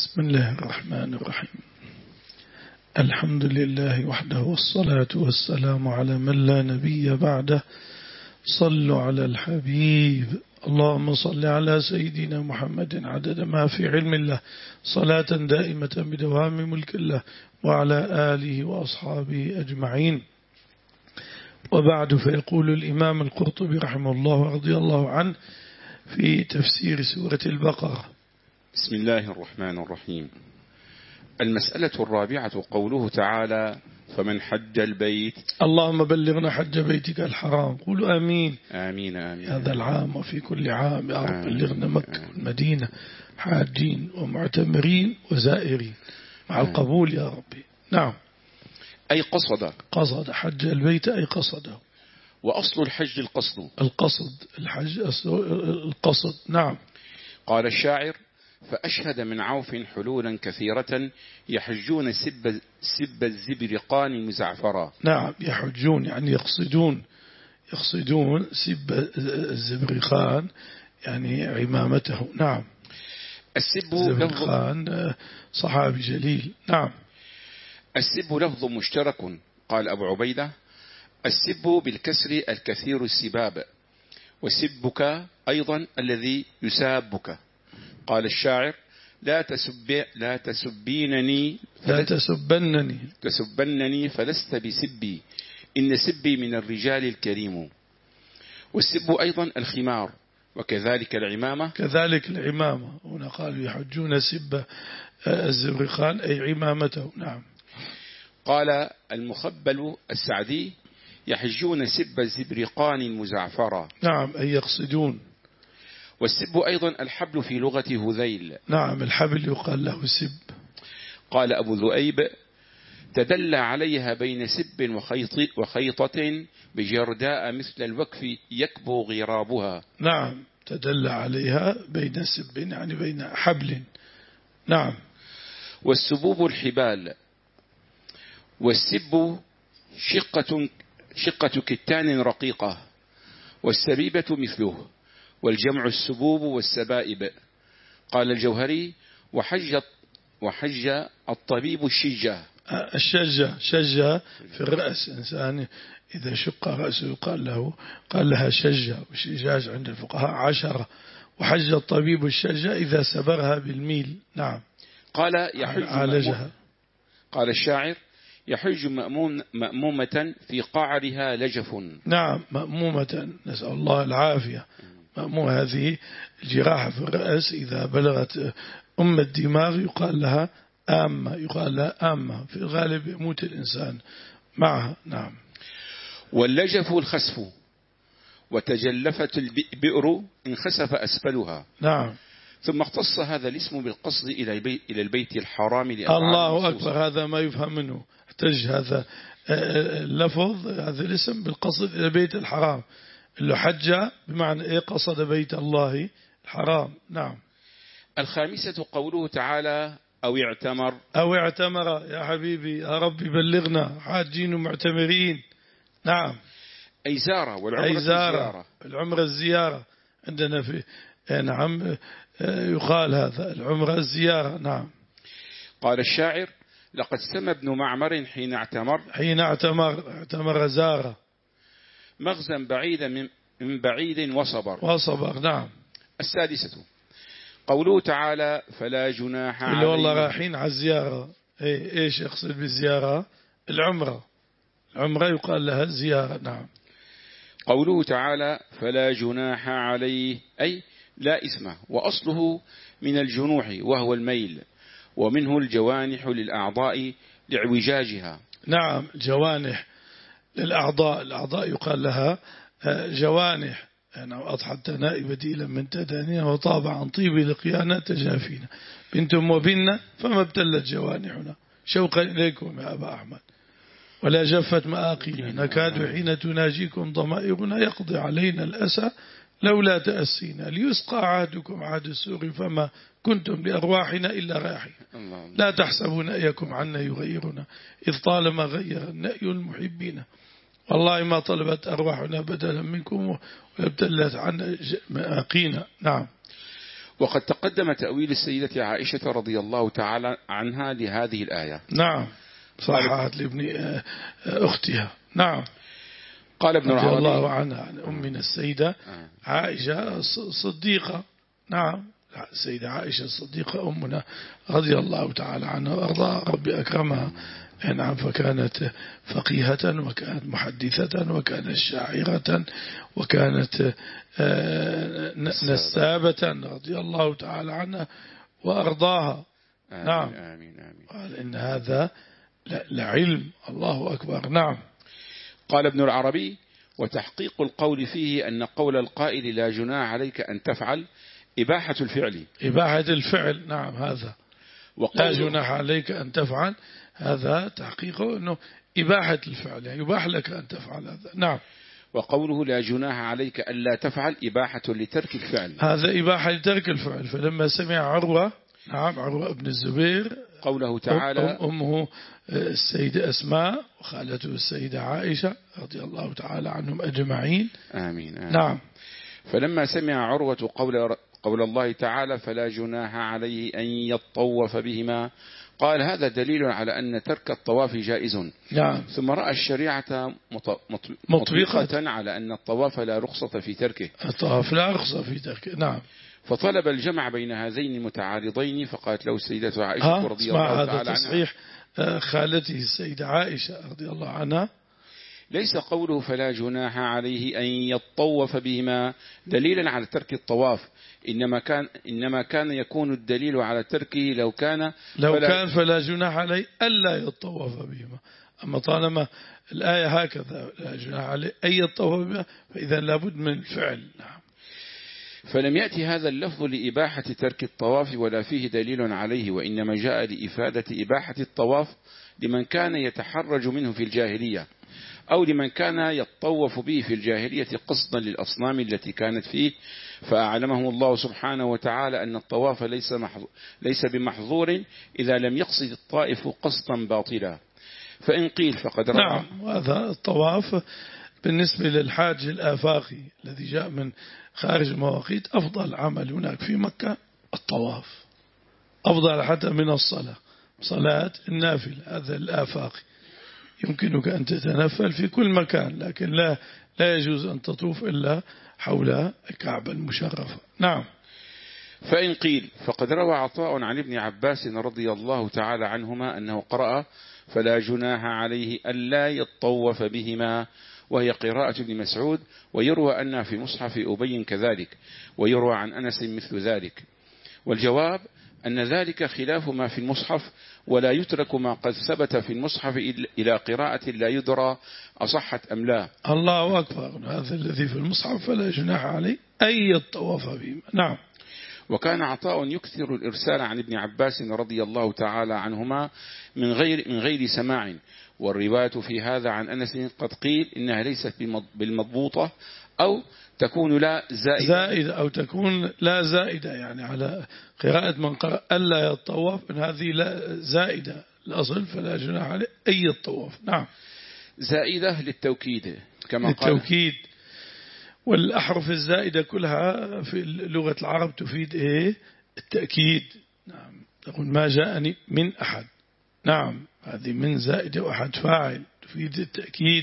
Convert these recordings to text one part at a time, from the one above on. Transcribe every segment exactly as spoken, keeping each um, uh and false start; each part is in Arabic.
بسم الله الرحمن الرحيم. الحمد لله وحده والصلاة والسلام على من لا نبي بعده. صلوا على الحبيب. اللهم صل على سيدنا محمد عدد ما في علم الله صلاة دائمة بدوام ملك الله وعلى آله وأصحابه أجمعين. وبعد، فيقول الإمام القرطبي رحمه الله ورضي الله عنه في تفسير سورة البقرة: بسم الله الرحمن الرحيم. المسألة الرابعة قوله تعالى: فمن حج البيت. اللهم بلغنا حج بيتك الحرام. قولوا آمين. آمين آمين. هذا العام وفي كل عام يا رب بلغنا مكة والمدينة حاجين ومعتمرين وزائرين مع القبول يا ربي. نعم. أي قصد. قصد حج البيت أي قصده. وأصل الحج القصد. القصد الحج القصد. نعم. قال الشاعر: فأشهد من عوف حلولا كثيرة يحجون سب, سب الزبرقان مزعفرا. نعم، يحجون يعني يقصدون يقصدون سب الزبرقان يعني عمامته. نعم. السب الزبرقان صحابي جليل. نعم. السب لفظ مشترك. قال أبو عبيدة: السب بالكسر الكثير السباب، وسبك أيضا الذي يسابك. قال الشاعر: لا تسب لا تسبينني لا تسبنني تسبنني فلست بسبي، إن سبي من الرجال الكريم. والسب أيضا الخمار، وكذلك العمامة. كذلك العمامة. هنا قالوا يحجون سب الزبرقان أي عمامته. نعم. قال المخبل السعدي: يحجون سب الزبرقان المزعفرة. نعم، أي يقصدون. والسب أيضا الحبل في لغة هذيل. نعم، الحبل يقال له سب. قال أبو ذؤيب: تدلى عليها بين سب وخيط وخيطة بجرداء مثل الوكف يكبو غرابها. نعم، تدلى عليها بين سب يعني بين حبل. نعم. والسبوب الحبال. والسب شقة شقة كتان رقيقة، والسبيبة مثله، والجمع السبوب والسبائب. قال الجوهري: وحج وحج الطبيب الشجة. الشجة شجة في الرأس. إنسان إذا شق رأسه قال له قال لها شجة. والشجاج عند الفقهاء عشرة. وحج الطبيب الشجة إذا سبرها بالميل. نعم. قال يحج عالجها. قال الشاعر: يحج مأموم مأمومة في قعرها لجف. نعم، مأمومة، نسأل الله العافية. مأموم هذه الجراحة في الرأس إذا بلغت أم الدماغ يقال لها آمة، يقال لها آمة. في الغالب يموت الإنسان معها. نعم. واللجف الخسف، وتجلفت البئر انخسف أسفلها. نعم. ثم اختص هذا الاسم بالقصد إلى البيت, إلى البيت الحرام. الله أكبر، هذا ما يفهم منه. احتج هذا اللفظ هذا الاسم بالقصد إلى البيت الحرام. اللي حج بمعنى إيه؟ قصد بيت الله الحرام. نعم. الخامسة قوله تعالى: أو اعتمر. أو اعتمر يا حبيبي يا رب بلغنا حاجين ومعتمرين. نعم. أي زارة، والعمرة أي زارة. الزيارة. العمرة الزيارة عندنا في نعم يقال هذا العمرة الزيارة. نعم. قال الشاعر: لقد سمى ابن معمر حين اعتمر. حين اعتمر اعتمر زارة. مغزا بعيدا من, من بعيد وصبر. وصبر. نعم. السادسة قوله تعالى: فلا جناح عليه. اللي والله رايحين على الزيارة. ايه ايش يقصد بالزيارة؟ العمرة. العمرة يقال لها الزيارة. نعم. قوله تعالى: فلا جناح عليه أي لا إثم، وأصله من الجنوح وهو الميل، ومنه الجوانح للأعضاء لاعوجاجها. نعم، جوانح للأعضاء. الأعضاء يقال لها جوانح. أنا أضحت نائب بديلا من تدانينا وطاب عن طيب لقيانا تجافينا بنتم وبنا فما ابتلت جوانحنا شوقا إليكم يا أبا أحمد، ولا جفت مآقينا نكاد حين تناجيكم ضمائرنا يقضي علينا الأسى لولا تأسينا ليسقى عهدكم عهد السوء فما كنتم لأرواحنا إلا راحين. لا تحسبوا نأيكم عنا يغيرنا إذ طالما غير النأي المحبين. والله ما طلبت أرواحنا بدلا منكم وابتلت عنا مآقينا. نعم. وقد تقدم تأويل السيدة عائشة رضي الله تعالى عنها لهذه الآية. نعم، صححت لابن أختها. نعم، قال ابن رضي العربي الله عنها عن أمنا السيدة عائشة صديقة. نعم، السيدة عائشة الصديقة أمنا رضي الله تعالى عنها وأرضاها، ربي أكرمها. نعم، فكانت فقيهة وكانت محدثة وكانت شاعرة وكانت نسابة رضي الله تعالى عنها وأرضاها. آمين نعم، آمين آمين. قال إن هذا لعلم. الله أكبر. نعم. قال ابن العربي: وتحقيق القول فيه أن قول القائل لا جناح عليك أن تفعل إباحة الفعل. إباحة الفعل. نعم، هذا لا جناح عليك أن تفعل، هذا تحقيقه أنه إباحة الفعل، يعني يباح لك أن تفعل هذا. نعم. وقوله لا جناح عليك ألا تفعل إباحة لترك الفعل، هذا إباحة لترك الفعل. فلما سمع عروة، نعم، عروة ابن الزبير قوله تعالى أم أمه السيدة أسماء وخالته السيدة عائشة رضي الله تعالى عنهم أجمعين. آمين, آمين. نعم. فلما سمع عروة قول, قول الله تعالى فلا جناح عليه أن يطوف بهما، قال هذا دليل على أن ترك الطواف جائز. نعم. ثم رأى الشريعة مطبقة على أن الطواف لا رخصة في تركه. الطواف لا رخصة في تركه. نعم. فطلب الجمع بين هذين المتعارضين، فقالت له السيدة عائشة رضي الله تعالى عنها. هذا تصحيح خالته السيدة عائشة رضي الله عنها. ليس قوله فلا جناح عليه أن يطوف بهما دليلا على ترك الطواف، إنما كان إنما كان يكون الدليل على تركه لو كان لو فلا كان فلا جناح عليه ألا يطوف بهما. أما طالما الآية هكذا لا جناح عليه أن يطوف بهما، فإذا لابد من الفعل. نعم. فلم يأتي هذا اللفظ لإباحة ترك الطواف ولا فيه دليل عليه، وإنما جاء لإفادة إباحة الطواف لمن كان يتحرج منه في الجاهلية، أو لمن كان يطوف به في الجاهلية قصدا للأصنام التي كانت فيه، فأعلمه الله سبحانه وتعالى أن الطواف ليس, ليس بمحظور إذا لم يقصد الطائف قصدا باطلا. فإن قيل فقد روى. نعم، وهذا الطواف بالنسبة للحاج الآفاقي الذي جاء من خارج المواقيت أفضل عمل هناك في مكة الطواف، أفضل حتى من الصلاة، صلاة النافل. هذا الآفاقي يمكنك أن تتنفل في كل مكان، لكن لا لا يجوز أن تطوف إلا حول الكعبة المشرفة. نعم. فإن قيل فقد روى عطاء عن ابن عباس رضي الله تعالى عنهما أنه قرأ فلا جناح عليه ألا يطوف بهما، وهي قراءة ابن مسعود، ويروى أنها في مصحف أبي كذلك، ويروى عن أنس مثل ذلك. والجواب أن ذلك خلاف ما في المصحف، ولا يترك ما قد ثبت في المصحف إلى قراءة لا يدرى أصحت أم لا. الله أكبر. هذا الذي في المصحف فلا جناح عليه أي الطواف بهما. نعم. وكان عطاء يكثر الإرسال عن ابن عباس رضي الله تعالى عنهما من غير من غير سماع، والرواية في هذا عن أنس قد قيل إنها ليست بالمضبوطة، أو تكون لا زائدة, زائدة أو تكون لا زائدة، يعني على قراءة من قرأ ألا يطوف، من هذه لا زائدة الأصل فلا جناح عليه أي الطواف. نعم. زائدة للتوكيد كما للتوكيد. والأحرف الزائدة كلها في لغة العرب تفيد إيه؟ التأكيد. نعم. تقول ما جاءني من أحد. نعم، هذه من زائدة وأحد فاعل تفيد التأكيد.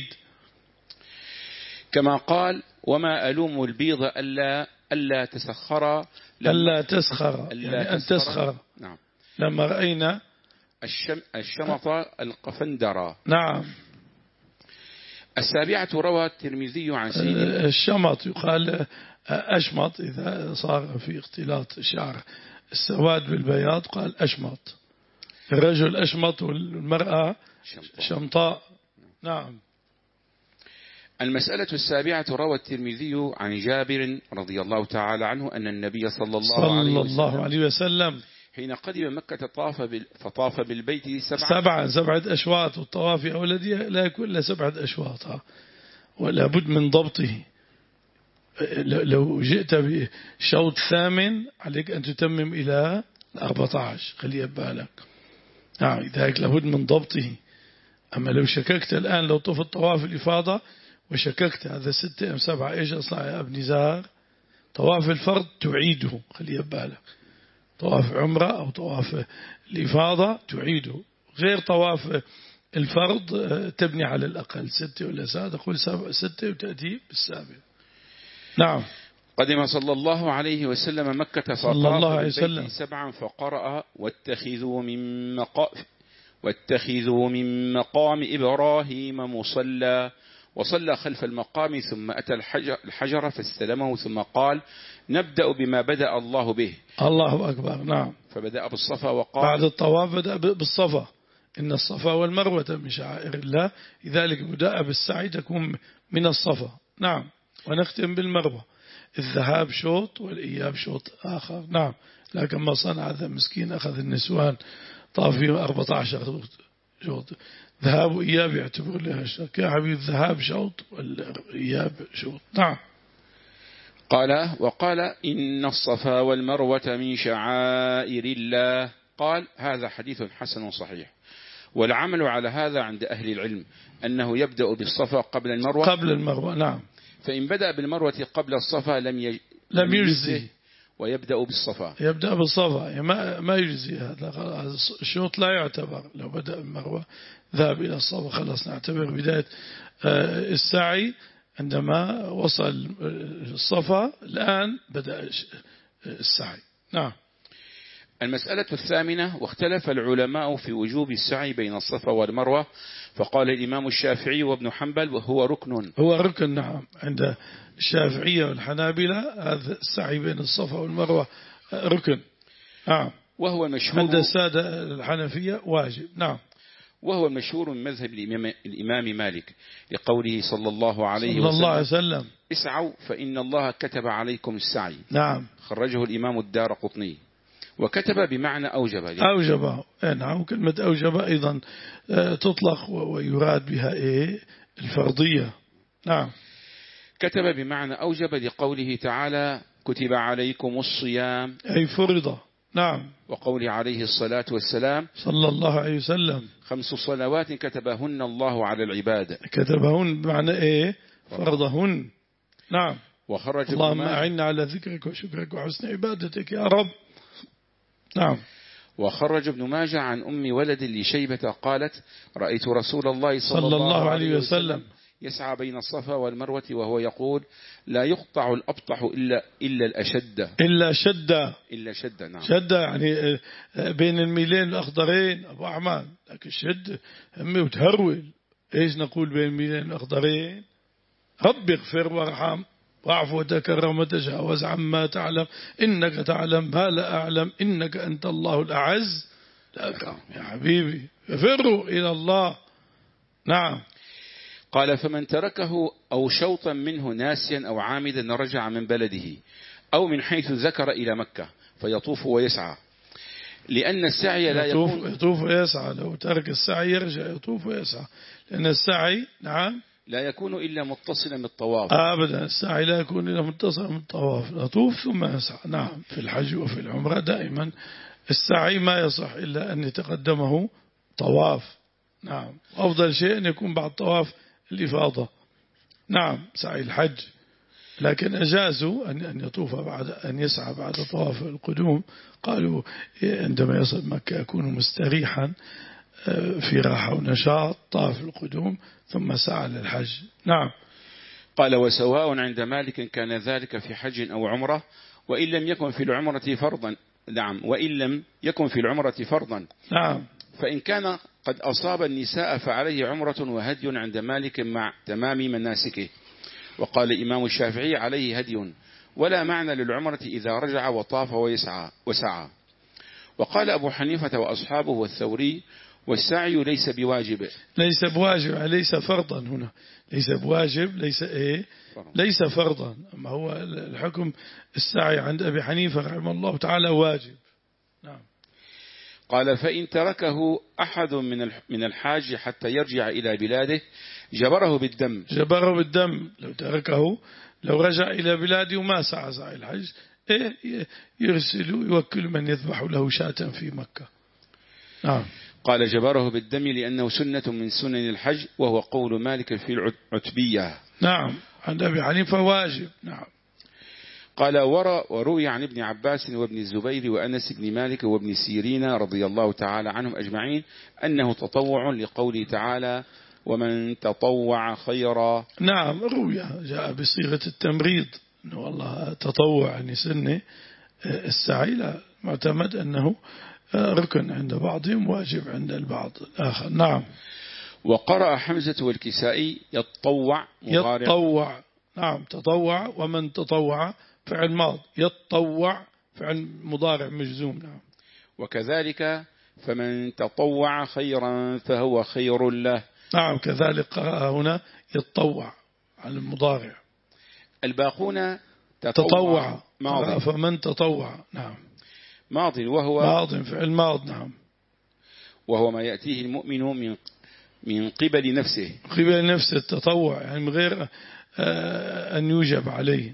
كما قال وما ألوم البيض ألا ألا تسخر ألا تسخر يعني أن تسخر. نعم. لما رأينا الشم الشمط القفندرة. نعم. السابعة روى الترمذي عن سيد الشمط يقال أشمط إذا صار في اختلاط الشعر السواد بالبياض قال أشمط. الرجل أشمط والمرأة شمطاء. نعم. المسألة السابعة روى الترمذي عن جابر رضي الله تعالى عنه أن النبي صلى الله, صلى عليه, الله وسلم عليه وسلم حين قدم مكة طاف بال... فطاف بالبيت سبعة سبعة سبعة أشواط، والطواف يا ولدي لا يكون إلا سبعة أشواط، ولا بد من ضبطه. لو جئت بشوط ثامن عليك أن تتمم إلى أربعة عشر، خليه بالك. نعم، لذلك لابد من ضبطه. أما لو شككت الآن لو طفت طواف الإفاضة وشككت هذا ستة أم سبعة إيش أصنع يا ابن زهر، طواف الفرض تعيده، خلي بالك، طواف عمرة أو طواف الإفاضة تعيده، غير طواف الفرض تبني على الأقل ستة ولا سادة، تقول ستة وتأتي بالسابع. نعم. قدم صلى الله عليه وسلم مكة فطاف بالبيت سبعا فقرأ واتخذوا من مقام واتخذوا من مقام إبراهيم مصلى، وصلى خلف المقام ثم أتى الحجر, الحجر فاستلمه ثم قال نبدأ بما بدأ الله به. الله أكبر. نعم. فبدأ بالصفا وقال بعد الطواف بدأ بالصفا، إن الصفا والمروة من شعائر الله، لذلك بدأ بالسعي تكون من الصفا. نعم. ونختم بالمروة، الذهاب شوط والإياب شوط آخر. نعم. لكن ما صنع هذا مسكين، أخذ النسوان طاف فيهم أربعة عشر شوط، ذهاب وإياب يعتبر لها شك، يا حبيب الذهاب شوط والإياب شوط. نعم. قال وقال إن الصفا والمروة من شعائر الله. قال هذا حديث حسن صحيح، والعمل على هذا عند أهل العلم أنه يبدأ بالصفا قبل المروة قبل المروة. نعم. فإن بدأ بالمروة قبل الصفا لم يج... لم يجزي، ويبدأ بالصفا. يبدأ بالصفا، ما ما يجزي هذا الشوط، لا يعتبر. لو بدأ بالمروة ذهب إلى الصفا خلاص نعتبر بداية السعي. عندما وصل الصفا الآن بدأ السعي. نعم. المسألة الثامنة، واختلف العلماء في وجوب السعي بين الصفا والمروة، فقال الإمام الشافعي وابن حنبل وهو ركن. هو ركن. نعم. عند الشافعية والحنابلة هذا السعي بين الصفا والمروة ركن. نعم. وهو المشهور عند السادة الحنفية واجب. نعم. وهو المشهور من مذهب الإمام, الإمام مالك لقوله صلى الله عليه صلى الله عليه وسلم اسعوا فإن الله كتب عليكم السعي. نعم. خرجه الإمام الدارقطني. وكتب بمعنى أوجب. أوجب. نعم. كلمة أوجب أيضا تطلق ويراد بها إيه؟ الفرضية. نعم. كتب بمعنى أوجب لقوله تعالى كتب عليكم الصيام أي فرض. نعم. وقوله عليه الصلاة والسلام صلى الله عليه وسلم خمس صلوات كتبهن الله على العباد. كتبهن بمعنى إيه؟ فرضهن. نعم. وخرج اللهم أعنا على ذكرك وشكرك وحسن عبادتك يا رب. نعم. وخرج ابن ماجه عن أم ولد لشيبة قالت رأيت رسول الله صلى, صلى الله عليه وسلم يسعى بين الصفا والمروة وهو يقول لا يقطع الأبطح إلا, إلا الأشد إلا شدة إلا شدة. نعم. شدة يعني بين الميلين الأخضرين أبو أعمال، لكن شد همي وتهرول. إيش نقول بين الميلين الأخضرين؟ رب اغفر وارحم واعف وتكرم وتجاوز عما تعلم إنك تعلم ما لا أعلم إنك أنت الله الأعز الأكرم. يا حبيبي ففروا إلى الله. نعم. قال فمن تركه أو شوطا منه ناسيا أو عامدا رجع من بلده أو من حيث ذكر إلى مكة فيطوف ويسعى، لأن السعي لا يطوف يكون يطوف ويسعى. لو ترك السعي يرجع يطوف ويسعى، لأن السعي نعم لا يكون إلا متصلا بالطواف. أبدا السعي لا يكون إلا متصلا بالطواف، نطوف ثم يسعى. نعم. في الحج وفي العمرة دائما السعي ما يصح إلا أن يتقدمه طواف. نعم. أفضل شيء أن يكون بعد طواف الإفاضة. نعم. سعي الحج. لكن أجازوا أن أن يطوف بعد أن يسعى بعد طواف القدوم. قالوا عندما يصل مكة يكون مستريحا في راحة ونشاط، طاف القدوم ثم سعى للحج. نعم. قال وسواء عند مالك كان ذلك في حج أو عمرة وإن لم يكن في العمرة فرضا. نعم. وإن لم يكن في العمرة فرضا. نعم. فإن كان قد أصاب النساء فعليه عمرة وهدي عند مالك مع تمام مناسكه. وقال الإمام الشافعي عليه هدي ولا معنى للعمرة إذا رجع وطاف ويسعى وسعى. وقال أبو حنيفة وأصحابه والثوري والسعي ليس بواجب. ليس بواجب ليس فرضا. هنا ليس بواجب ليس إيه ليس فرضا. أما هو الحكم السعي عند أبي حنيفة رحمه الله تعالى واجب. نعم. قال فإن تركه أحد من من الحاج حتى يرجع إلى بلاده جبره بالدم. جبره بالدم. لو تركه لو رجع إلى بلاده وما سعى سعي الحج إيه يرسل يوكل من يذبح له شاة في مكة. نعم. قال جبره بالدم لأنه سنة من سنن الحج وهو قول مالك في العتبية. نعم. عند أبي حنيفة واجب. نعم. قال وروي عن ابن عباس وابن الزبير وأنس بن مالك وابن سيرين رضي الله تعالى عنهم أجمعين أنه تطوع لقوله تعالى ومن تطوع خيرا. نعم روي جاء بصيغة التمريض أنه والله تطوع يعني سنة السعي، لا معتمد أنه ركن عند بعضهم واجب عند البعض الآخر. نعم. وقرأ حمزة والكسائي يتطوع مضارع. يتطوع نعم تطوع، ومن تطوع فعل ماض، يتطوع فعل مضارع مجزوم. نعم. وكذلك فمن تطوع خيرا فهو خير له. نعم كذلك قرأ هنا يتطوع على المضارع. الباقون تطوع ماضي. فمن تطوع نعم ماضي وهو ماضي فعل ماض. نعم. وهو ما يأتيه المؤمن من من قبل نفسه. قبل نفسه التطوع يعني من غير أن يوجب عليه.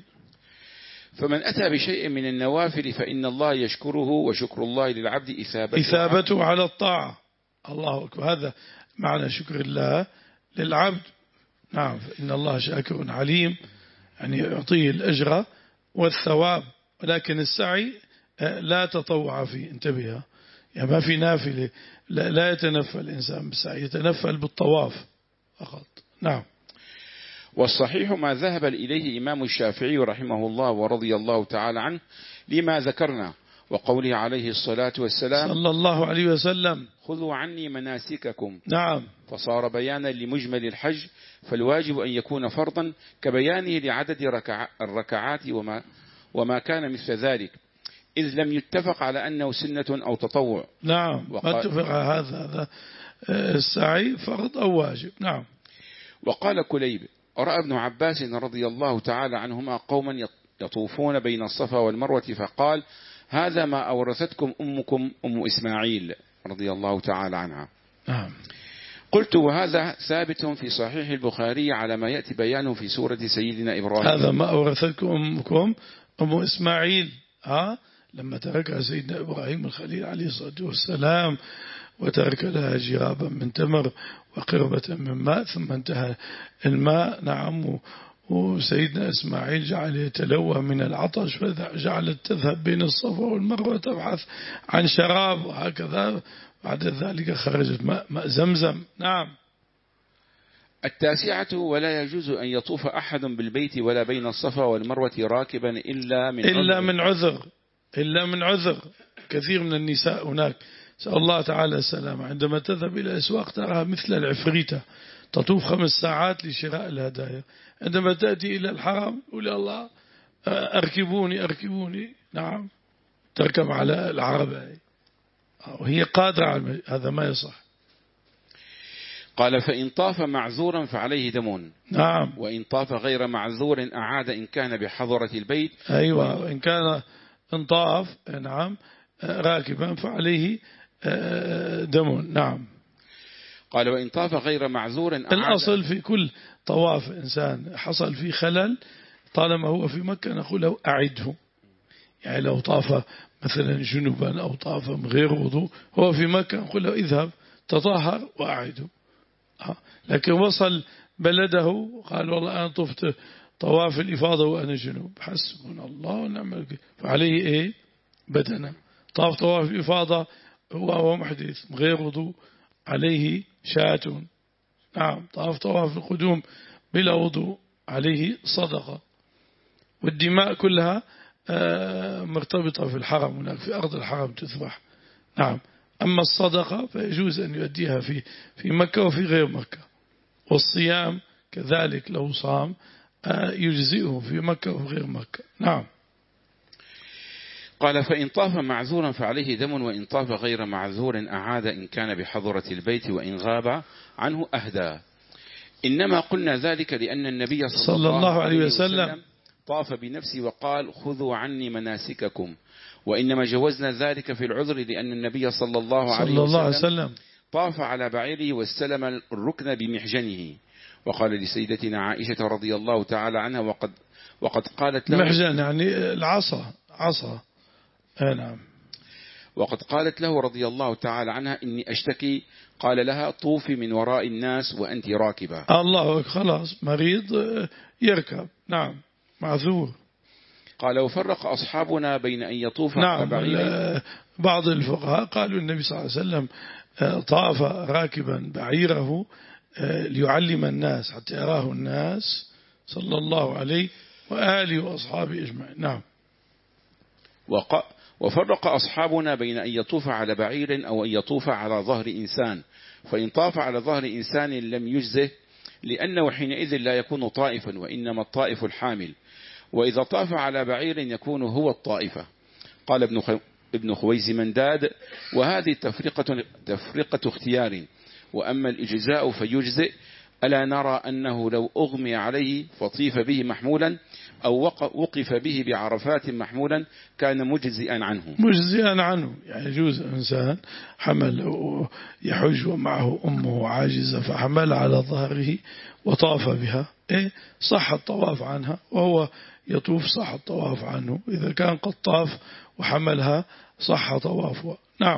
فمن أتى بشيء من النوافل فإن الله يشكره، وشكر الله للعبد إثابته, إثابته على الطاعة. الله أكبر، هذا معنى شكر الله للعبد. نعم فإن الله شاكر عليم، يعني يعطيه الأجر والثواب، ولكن السعي لا تطوع فيه. انتبه، يعني ما في نافلة، لا, لا يتنفل الإنسان بالسعي، يتنفل بالطواف فقط. نعم. والصحيح ما ذهب إليه إمام الشافعي رحمه الله ورضي الله تعالى عنه لما ذكرنا، وقوله عليه الصلاة والسلام صلى الله عليه وسلم خذوا عني مناسككم. نعم. فصار بيانا لمجمل الحج، فالواجب أن يكون فرضا كبيانه لعدد ركع الركعات وما, وما كان مثل ذلك، إذ لم يتفق على أنه سنة أو تطوع. نعم ما اتفق هذا هذا السعي فرض أو واجب. نعم. وقال كليب رأى ابن عباس رضي الله تعالى عنهما قوما يطوفون بين الصفا والمروة فقال هذا ما أورثتكم أمكم أم إسماعيل رضي الله تعالى عنها. نعم. قلت وهذا ثابت في صحيح البخاري على ما يأتي بيانه في سورة سيدنا إبراهيم. هذا ما أورثتكم أمكم أم إسماعيل، ها لما تركها سيدنا إبراهيم الخليل عليه الصلاة والسلام وترك لها جرابا من تمر وقربة من ماء، ثم انتهى الماء. نعم. وسيدنا إسماعيل جعل يتلوى من العطش، فجعلت تذهب بين الصفا والمروة تبحث عن شراب، وهكذا بعد ذلك خرجت ماء, ماء زمزم. نعم. التاسعة ولا يجوز أن يطوف أحد بالبيت ولا بين الصفا والمروة راكبا إلا من إلا عذر. من عذر إلا من عذر. كثير من النساء هناك سأل الله تعالى السلامة عندما تذهب إلى الأسواق تراها مثل العفريتة تطوف خمس ساعات لشراء الهدايا، عندما تأتي إلى الحرم قول الله أركبوني أركبوني. نعم تركب على العربة وهي قادرة على هذا، ما يصح. قال فإن طاف معذورا فعليه دم. نعم. وإن طاف غير معذور أعاد إن كان بحضرة البيت. أيوة وإن كان إن طاف نعم راكبا فعليه دم. نعم. قال وإن طاف غير معذور أعاد. الأصل في كل طواف إنسان حصل فيه خلل طالما هو في مكة نقول له أعده، يعني لو طاف مثلا جنوبا أو طاف من غير وضوء هو في مكة نقول له اذهب تطهر وأعده. لكن وصل بلده قال والله أنا طفت طواف الإفاضة وأنا جنوب، حسبنا الله ونعم الوكيل، فعليه إيه بدنا. طاف طواف الإفاضة هو محدث من غير وضوء عليه شاة. نعم. طاف طواف القدوم بلا وضوء عليه صدقة. والدماء كلها مرتبطة في الحرم، هناك في أرض الحرم تذبح. نعم. أما الصدقة فيجوز أن يؤديها في في مكة وفي غير مكة. والصيام كذلك لو صام يجزئه في مكة وفي غير مكة. نعم. قال فإن طاف معذورا فعليه دم، وإن طاف غير معذور أعاد إن كان بحضرة البيت، وإن غاب عنه أهدى. إنما قلنا ذلك لأن النبي صلى, صلى الله عليه وسلم, وسلم طاف بنفسه وقال خذوا عني مناسككم، وإنما جوزنا ذلك في العذر لأن النبي صلى الله عليه صلى الله عليه وسلم, وسلم طاف على بعيره واستلم الركن بمحجنه. وقال لسيدتنا عائشة رضي الله تعالى عنها وقد, وقد قالت له محجن يعني العصا عصا. نعم. وقد قالت له رضي الله تعالى عنها إني أشتكي، قال لها طوفي من وراء الناس وأنت راكبة. الله خلاص مريض يركب. نعم معذور. قال وفرق أصحابنا بين أن يطوف نعم على بعير. بعض الفقهاء قالوا النبي صلى الله عليه وسلم طاف راكبا بعيره ليعلم الناس حتى يراه الناس صلى الله عليه وآله وأصحابه أجمعين. نعم. وق... وفرق أصحابنا بين أن يطوف على بعير أو أن يطوف على ظهر إنسان، فإن طاف على ظهر إنسان لم يجزه، لأنه حينئذ لا يكون طائفا وإنما الطائف الحامل، وإذا طاف على بعير يكون هو الطائفة. قال ابن خ... ابن خويز منداد وهذه تفرقة, تفرقة اختيار، وأما الإجزاء فيجزئ. ألا نرى أنه لو أغمي عليه فطيف به محمولا أو وقف به بعرفات محمولا كان مجزئا عنه. مجزئا عنه، يعني يجوز إنسان حمل يحج ومعه أمه عاجزة فحمل على ظهره وطاف بها، إيه صح الطواف عنها، وهو يطوف صح الطواف عنه. إذا كان قد طاف وحملها صح طوافه. نعم.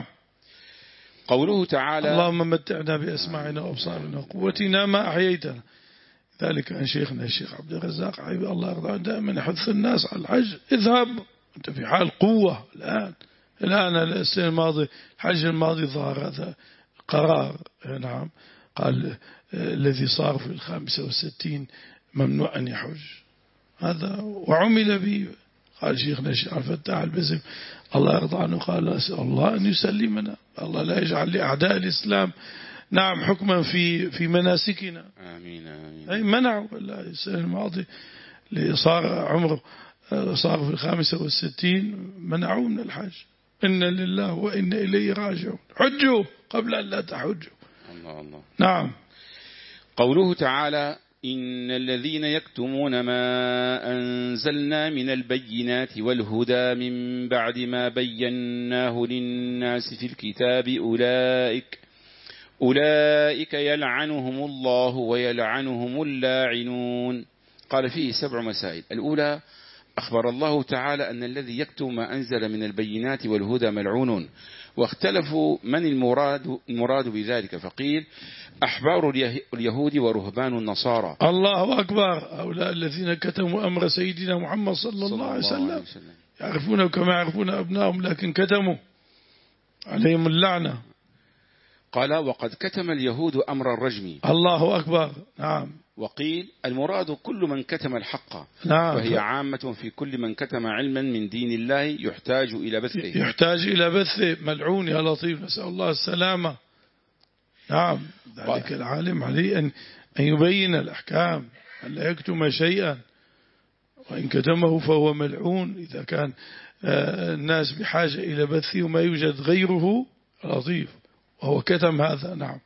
قوله تعالى اللهم متعنا بأسماعنا وأبصارنا وقوتنا ما أحييتنا. ذلك عن شيخنا الشيخ عبد الرزاق حبيبي الله يرضى دائما يحث الناس على الحج. اذهب أنت في حال قوة. الآن الآن السنة الماضي الحج الماضي ظهر هذا قرار، نعم، قال الذي صار في الخامسة والستين ممنوع أن يحج، هذا وعمل به. قال شيخنا الشيخ الفتاح البزم الله يرضى عنه قال أسأل الله أن يسلمنا، الله لا يجعل لأعداء الإسلام نعم حكما في في مناسكنا. آمين آمين. أي منعوا السنة الماضي اللي صار عمره صار في الخامسة والستين منعوا من الحج. إن لله وإن إليه راجعون، حجوا قبل أن لا تحجوا. الله الله. نعم. قوله تعالى إن الذين يكتمون ما أنزلنا من البينات والهدى من بعد ما بيناه للناس في الكتاب أولئك أولئك يلعنهم الله ويلعنهم اللاعنون. قال فيه سبع مسائل. الأولى أخبر الله تعالى أن الذي يكتم ما أنزل من البينات والهدى ملعون، واختلفوا من المراد, المراد بذلك، فقيل أحبار اليهود ورهبان النصارى. الله أكبر. هؤلاء الذين كتموا أمر سيدنا محمد صلى الله عليه وسلم يعرفونه كما يعرفون أبنائهم لكن كتموا عليهم اللعنة. قال وقد كتم اليهود أمر الرجم. الله أكبر. نعم. وقيل المراد كل من كتم الحق. نعم. وهي عامة في كل من كتم علما من دين الله يحتاج إلى بثه. يحتاج إلى بثه. ملعون يا لطيف، نسأل الله السلامة. نعم. ذلك العالم عليه أن أن يبين الأحكام، أن لا يكتم شيئا، وإن كتمه فهو ملعون. إذا كان الناس بحاجة إلى بثه وما يوجد غيره لطيف وهو كتم هذا. نعم.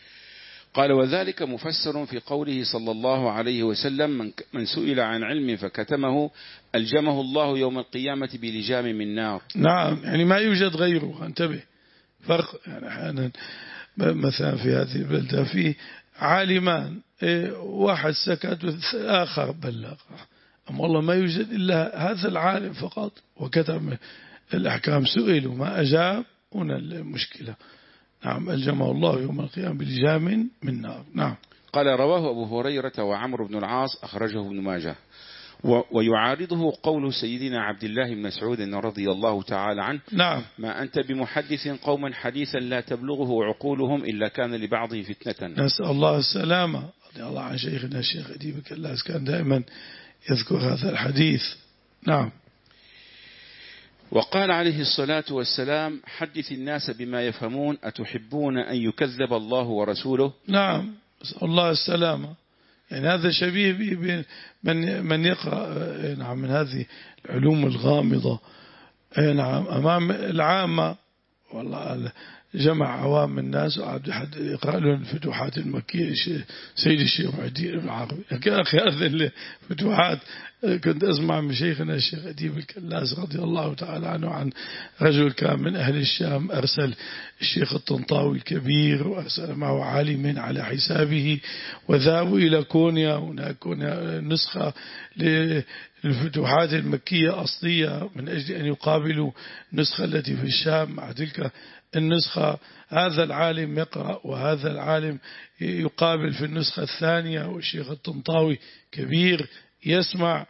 قال وذلك مفسر في قوله صلى الله عليه وسلم من سئل عن علم فكتمه ألجمه الله يوم القيامة بلجام من نار. نعم، يعني ما يوجد غيره. انتبه، فرق. يعني أحيانا مثلا في هذه البلدة فيه عالمان، واحد سكت والآخر بلغ، أما والله ما يوجد إلا هذا العالم فقط وكتم الأحكام. سئلوا ما أجاب، هنا المشكلة. نعم، ألجمه الله يوم القيامة بلجام من نار. نعم. قال رواه أبو هريرة وعمرو بن العاص أخرجه ابن ماجه. ويعارضه قول سيدنا عبد الله بن مسعود رضي الله تعالى عنه. نعم. ما أنت بمحدث قوما حديثا لا تبلغه عقولهم إلا كان لبعضه فتنة. نسأل الله السلامة. رضي الله عن شيخنا الشيخ أديب كلاس كان دائما يذكر هذا الحديث. نعم. وقال عليه الصلاة والسلام حدث الناس بما يفهمون أتحبون أن يكذب الله ورسوله. نعم، نسأل الله السلامة. يعني هذا شبيه من من يقرأ نعم من هذه العلوم الغامضة نعم أمام العامة. والله جمع عوام الناس وعبد حد يقرأ لهم الفتوحات المكية سيد الشيخ معدي بن عربي. يا أخي هذه الفتوحات كنت أسمع من شيخنا الشيخ أديب الكلاس رضي الله تعالى عنه عن رجل كان من أهل الشام أرسل الشيخ الطنطاوي الكبير وأرسل معه عالم على حسابه وذهبوا إلى كونيا. هناك كونيا نسخة للفتوحات المكية أصلية من أجل أن يقابلوا النسخة التي في الشام مع تلك النسخة. هذا العالم يقرأ وهذا العالم يقابل في النسخة الثانية، والشيخ الطنطاوي كبير يسمع.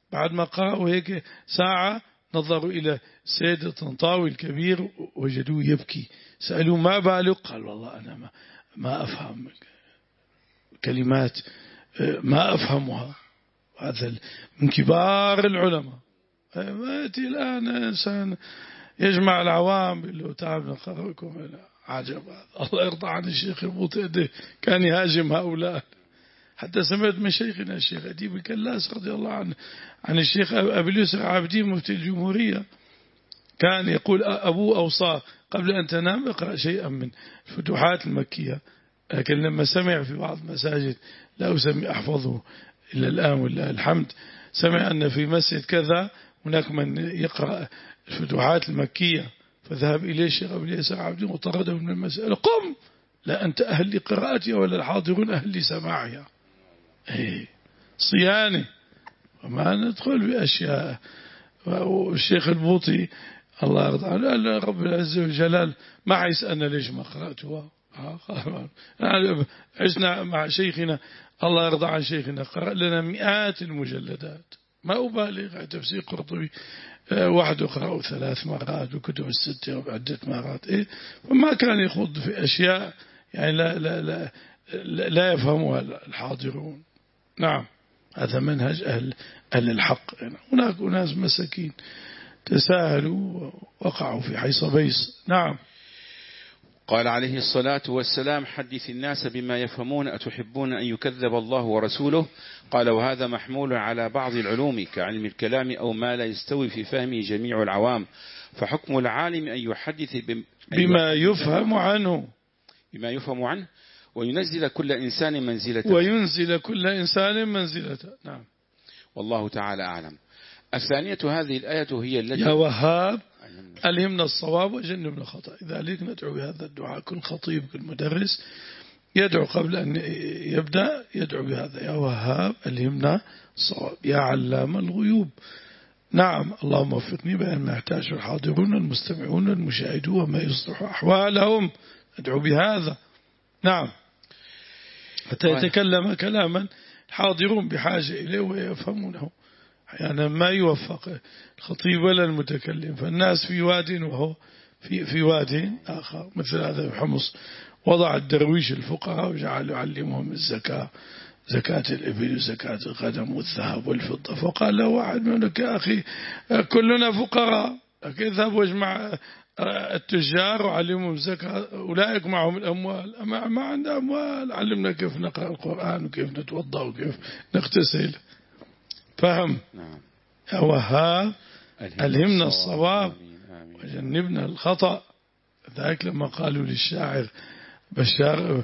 بعد ما قرأوا هيك ساعة نظروا إلى سيد الطنطاوي الكبير وجدوه يبكي. سألوه ما بالك؟ قال والله أنا ما, ما أفهم كلمات ما أفهمها. هذا من كبار العلماء. يأتي الآن إنسان يجمع العوام يقول له تعالوا نقرأكم. عجب هذا. الله يرضى عن الشيخ الموتى كان يهاجم هؤلاء. حتى سمعت من شيخنا الشيخ أديب الكلاس رضي الله عنه عن الشيخ أبي اليسر عابدين مفتي الجمهورية كان يقول أبوه أوصاه قبل أن تنام اقرأ شيئا من الفتوحات المكية. لكن لما سمع في بعض المساجد لا أسمي أحفظه إلا الآن والله الحمد، سمع أن في مسجد كذا هناك من يقرأ الفتوحات المكية فذهب إليه الشيخ أبي اليسر عابدين وطرده من المسجد. قم لا أنت أهل لقراءتها ولا الحاضرون أهل لسماعها. ايه صيانة وما ندخل بأشياء. والشيخ البوطي الله يرضى عنه رب العزة والجلال ما حيسألنا ليش ما قرأتها. عشنا مع شيخنا الله يرضى عن شيخنا قرأ لنا مئات المجلدات ما أبالغ. تفسير قرطبي واحد يقرأه ثلاث مرات وكتب الستة وعدة مرات. إيه فما كان يخوض في أشياء يعني لا لا لا لا يفهمها الحاضرون. نعم هذا منهج أهل, أهل الحق. هناك ناس مساكين تساهلوا وقعوا في حيص بيص. نعم. قال عليه الصلاة والسلام حدث الناس بما يفهمون أتحبون أن يكذب الله ورسوله؟ قال وهذا محمول على بعض العلوم كعلم الكلام أو ما لا يستوي في فهمه جميع العوام، فحكم العالم أن يحدث بما يفهم عنه بما يفهم عنه وينزل كل إنسان منزلته وينزل كل إنسان منزلته. نعم والله تعالى أعلم. الثانية هذه الآية هي التي يا وهاب ألهمنا الصواب وجنبنا الخطأ. لذلك ندعو بهذا الدعاء. كل خطيب كل مدرس يدعو قبل أن يبدأ يدعو بهذا يا وهاب ألهمنا الصواب يا علام الغيوب. نعم اللهم وفقني بأن ما يحتاج الحاضرون المستمعون المشاهدون وما يصلح أحوالهم. ندعو بهذا. نعم حتى يتكلم كلاما الحاضرون بحاجة إليه ويفهمونه. أحيانا ما يوفق الخطيب ولا المتكلم فالناس في واد وهو في في واد آخر. مثل هذا بحمص وضع الدرويش الفقراء وجعل يعلمهم الزكاة زكاة الإبل وزكاة الغنم والذهب والفضة. فقال له واحد منك يا أخي كلنا فقراء اذهب واجمع التجار وعلمهم الزكاة أولئك معهم الأموال. أما ما عنده أموال علمنا كيف نقرأ القرآن وكيف نتوضأ وكيف نغتسل. فهم. نعم. يا وهاب ألهمنا الصواب وجنبنا الخطأ. ذلك لما قالوا للشاعر بشار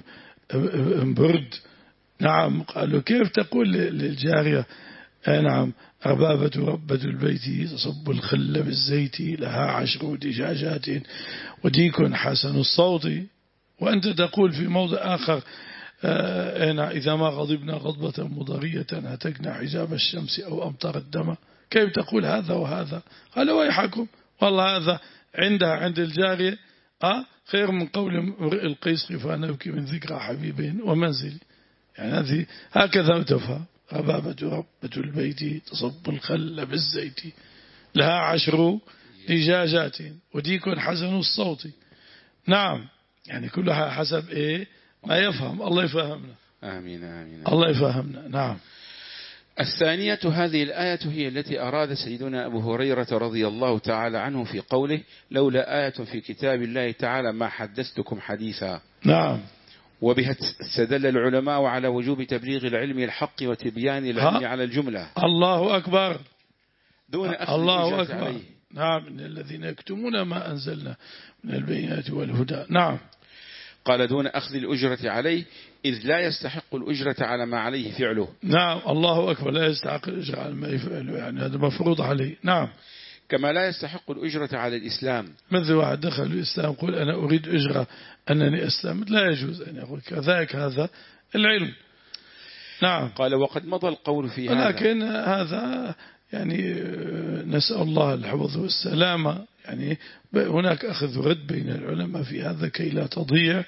برد نعم قالوا كيف تقول للجارية نعم أربابة ربة البيت تصب الخل بالزيت لها عشر دجاجات وديك حسن الصوت وأنت تقول في موضع آخر إذا ما غضبنا غضبة مضرية هتكنا حجاب الشمس أو أمطر الدم. كيف تقول هذا وهذا؟ قال ويحكم والله هذا عندها عند الجارية آه خير من قول امرئ القيس خفا نبكي من ذكرى حبيبين ومنزل. يعني هذه هكذا تفهم. ربابة ربة البيت تصب الخل بالزيت لها عشر دجاجات وديك حسن الصوت. نعم يعني كلها حسب إيه ما يفهم. الله يفهمنا. آمين آمين. الله يفهمنا. نعم. الثانية هذه الآية هي التي أراد سيدنا أبو هريرة رضي الله تعالى عنه في قوله لولا آية في كتاب الله تعالى ما حدثتكم حديثا. نعم. وبها استدل العلماء على وجوب تبليغ العلم الحق وتبيان العلم على الجملة. الله أكبر. دون أخذ الله أكبر عليه. نعم من الذين يكتمون ما أنزلنا من البينات والهدى. نعم. قال دون أخذ الأجرة عليه إذ لا يستحق الأجرة على ما عليه فعله. نعم الله أكبر لا يستحق الأجرة على ما يفعله يعني هذا مفروض عليه. نعم. كما لا يستحق الأجرة على الإسلام. مثل واحد دخل الإسلام يقول أنا أريد أجرة أنني أسلم لا يجوز أن يقول كذلك هذا العلم. نعم. قال وقد مضى القول في هذا ولكن هذا يعني نسأل الله الحفظ والسلامة. يعني هناك أخذ ورد بين العلماء في هذا كي لا تضيع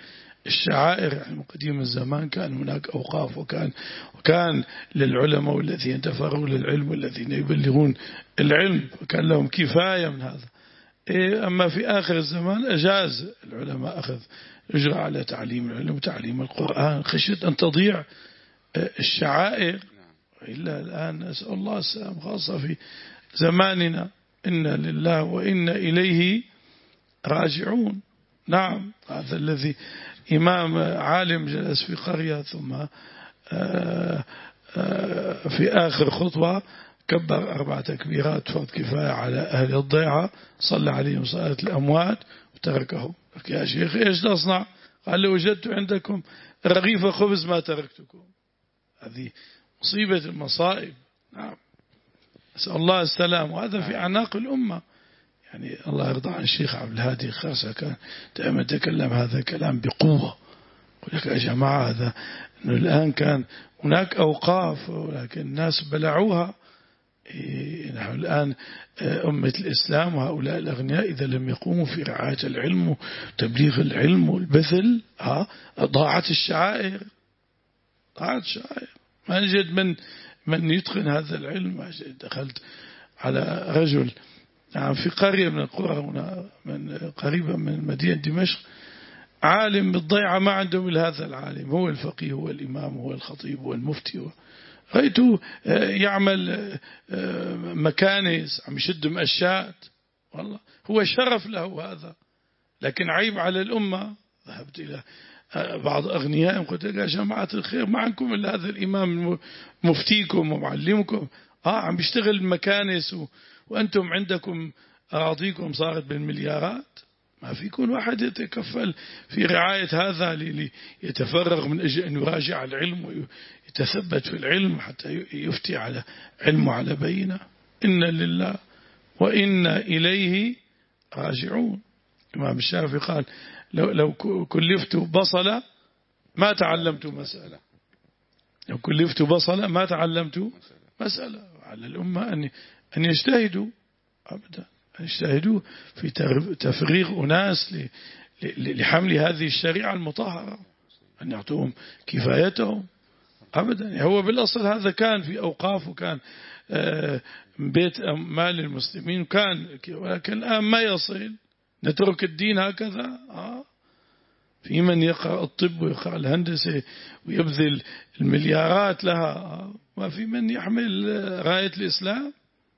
الشعائر يعني من قديم الزمان كان هناك أوقاف، وكان وكان للعلماء الذين تفرغوا للعلم والذين يبلغون العلم وكان لهم كفاية من هذا. أما في آخر الزمان أجاز العلماء أخذ إجراء على تعليم العلم وتعليم القرآن خشية أن تضيع الشعائر. إلا الآن نسأل الله السلام، خاصة في زماننا إنا لله وإنا إليه راجعون. نعم، هذا الذي إمام عالم جلس في قرية ثم في آخر خطوة كبر أربع تكبيرات فرض كفاية على أهل الضيعة، صلى عليهم صلاة الأموات وتركهم. يا شيخ إيش تصنع؟ قال لو وجدت عندكم رغيف خبز ما تركتكم. هذه مصيبة المصائب. نعم، نسأل الله السلام. وهذا في أعناق الأمة. يعني الله يرضى عن الشيخ عبد الهادي خاصة كان دائما يتكلم هذا كلام بقوة. يقول لك يا جماعة هذا إنه الآن كان هناك أوقاف ولكن الناس بلعوها. نحن الآن أمة الإسلام وهؤلاء الأغنياء إذا لم يقوموا في رعاية العلم وتبليغ العلم والبذل ضاعت الشعائر. ضاعت الشعائر. ما نجد من من يتقن هذا العلم. دخلت على رجل يعني في قرية من القرى هنا من قريبا من مدينة دمشق، عالم بالضيعة ما عنده إلا هذا العالم، هو الفقيه هو الإمام هو الخطيب هو المفتي. رأيته يعمل مكانس عم يشد مقشات، والله هو شرف له هذا، لكن عيب على الأمة. ذهبت إلى بعض أغنياء قلت يا جماعة الخير ما عندكم إلا هذا الإمام مفتيكم ومعلمكم، آه عم بيشتغل مكانس و... وأنتم عندكم أراضيكم صارت بالمليارات. ما في يكون واحد يتكفل في رعاية هذا ليتفرغ من أجل أن يراجع العلم ويتثبت في العلم حتى يفتي على علم على بينة. إنا لله وإنا إليه راجعون. الإمام الشافعي قال لو, لو كلفت بصلة ما تعلمت مسألة. لو كلفت بصلة ما تعلمت مسألة. على الأمة أن أن يجتهدوا أبدا، أن يجتهدوا في تفريغ أناس لحمل هذه الشريعة المطهرة، أن يعطوهم كفايتهم أبدا. هو بالأصل هذا كان في أوقاف وكان بيت مال المسلمين وكان، ولكن الآن ما يصل. نترك الدين هكذا. آه. في من يقرأ الطب ويقرأ الهندسة ويبذل المليارات لها، آه. ما في من يحمل راية الإسلام.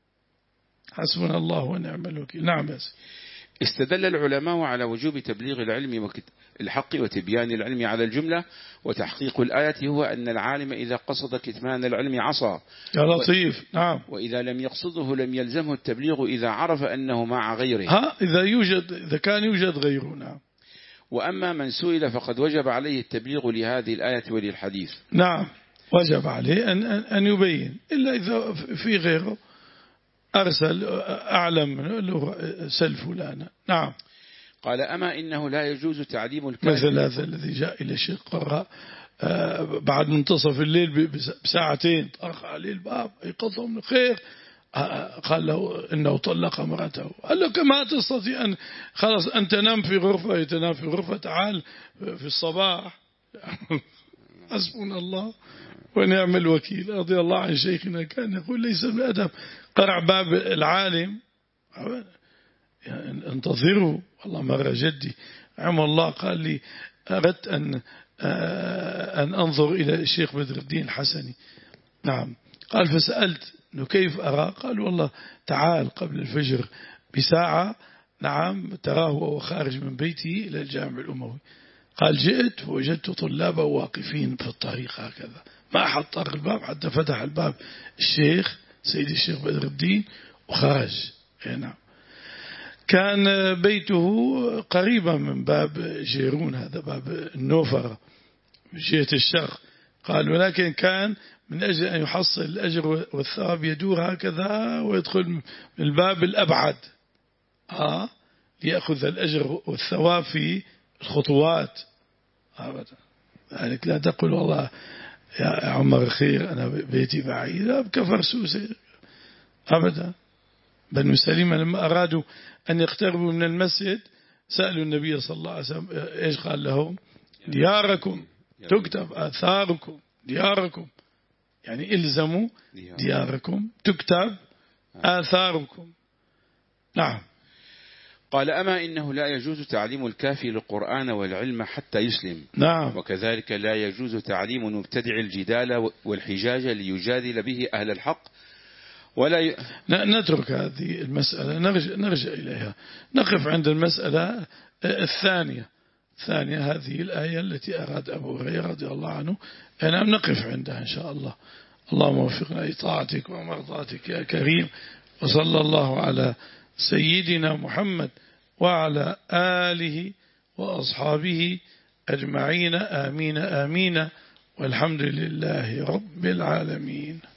حسبنا الله ونعم الوكيل. نعم. بس استدل العلماء على وجوب تبليغ العلم الحق وتبيان العلم على الجملة، وتحقيق الآية هو أن العالم إذا قصد كتمان العلم عصى. يا لطيف. نعم. وإذا لم يقصده لم يلزمه التبليغ إذا عرف أنه مع غيره. ها إذا يوجد إذا كان يوجد غيره. نعم. وأما من سئل فقد وجب عليه التبليغ لهذه الآية وللحديث. نعم، وجب عليه أن أن يبين، إلا إذا في غيره أرسل أعلم منه له سل فلانا. نعم. قال أما إنه لا يجوز تعليم الكافر، مثل هذا الذي جاء إلى الشيخ قرأ بعد منتصف الليل بساعتين طرق عليه الباب يقضوا من خير، قال له إنه طلق امرأته. قال له كما تستطيع أن خلاص أن تنام في غرفة يتنام في غرفة، تعال في الصباح. حسبنا الله ونعم الوكيل. رضي الله عن شيخنا كان يقول ليس من الأدب قرع باب العالم يعني انتظروا. والله مرة جدي عم الله قال لي أردت أن أن أنظر إلى الشيخ بدر الدين الحسني. نعم. قال فسألت إنه كيف أرى؟ قال والله تعال قبل الفجر بساعة. نعم. تراه وهو خارج من بيته إلى الجامع الأموي. قال جئت ووجدت طلابه واقفين في الطريق هكذا، ما أحد طرق الباب حتى فتح الباب الشيخ سيد الشيخ بدر الدين وخرج. نعم. كان بيته قريبا من باب جيرون، هذا باب النوفر من جهة الشرق. قال ولكن كان من أجل أن يحصل الأجر والثواب يدور هكذا ويدخل من الباب الأبعد آه ليأخذ الأجر والثواب في الخطوات أبدا. يعني لا تقول والله يا عمر خير أنا بيتي بعيد، لا بكفر سوسي أبدا. بنو سليمة لما أرادوا أن يقتربوا من المسجد سألوا النبي صلى الله عليه وسلم إيش قال لهم؟ دياركم تكتب آثاركم دياركم، يعني إلزموا دياركم تكتب آثاركم. نعم. قال أما إنه لا يجوز تعليم الكافي القرآن والعلم حتى يسلم. نعم. وكذلك لا يجوز تعليم المبتدع الجدال والحجاج ليجادل به أهل الحق ولا ي... نترك هذه المسألة، نرجع, نرجع إليها، نقف عند المسألة الثانية الثانية هذه الآية التي أراد أبو هريرة رضي الله عنه، أنا نقف عندها إن شاء الله. اللهم وفقنا لطاعتك ومرضاتك يا كريم، وصلى الله على سيدنا محمد وعلى آله وأصحابه أجمعين، آمين آمين، والحمد لله رب العالمين.